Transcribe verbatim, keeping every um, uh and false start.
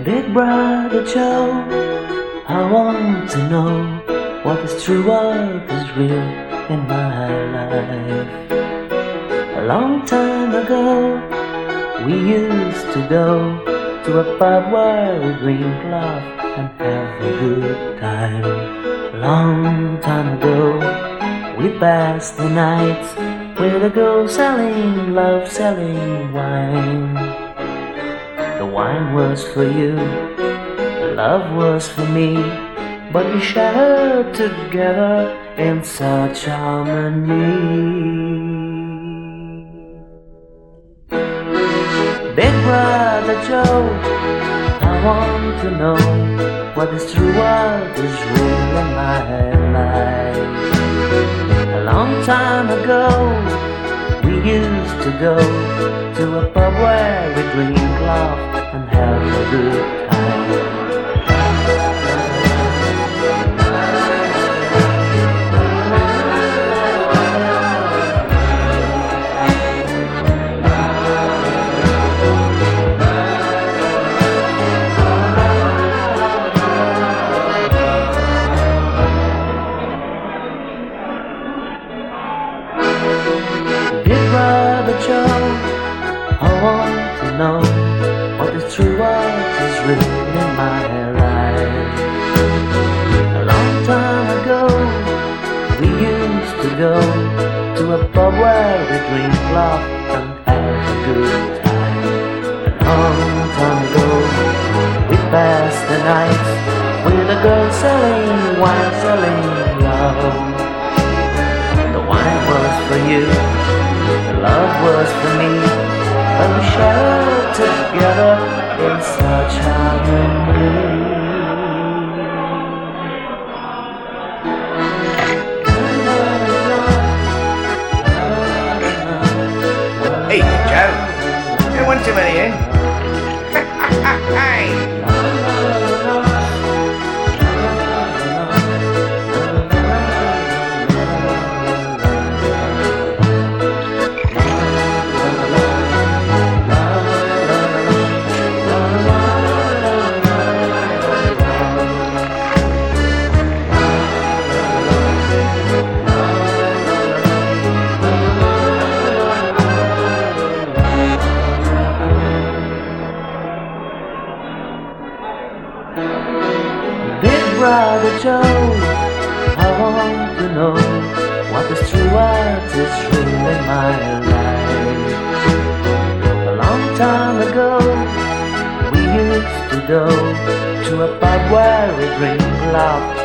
Big Brother Joe, I want to know what is true, what is real in my life. A long time ago, we used to go to a pub where we drink, laugh and have a good time. A long time ago, we passed the nights with a girl selling love, selling wine. The wine was for you, the love was for me, but we shared together in such harmony. Big Brother Joe, I want to know what is true, what is real in my life. A long time ago, we used to go to a pub where we drink, laugh and have a good time. Big Brother Joe, I want to know what is true, what is real in my life. A long time ago, we used to go to a pub where we drink, laugh and have a good time. A long time ago, we passed the nights with a girl selling wine, selling love. The wine was for you, the love was for me, and we shared together in such harmony. Hey, Joe, you don't want too many, eh? Hey! Big Brother Joe, I want to know what is true, what is real in my life. A long time ago, we used to go to a pub where we drink, laugh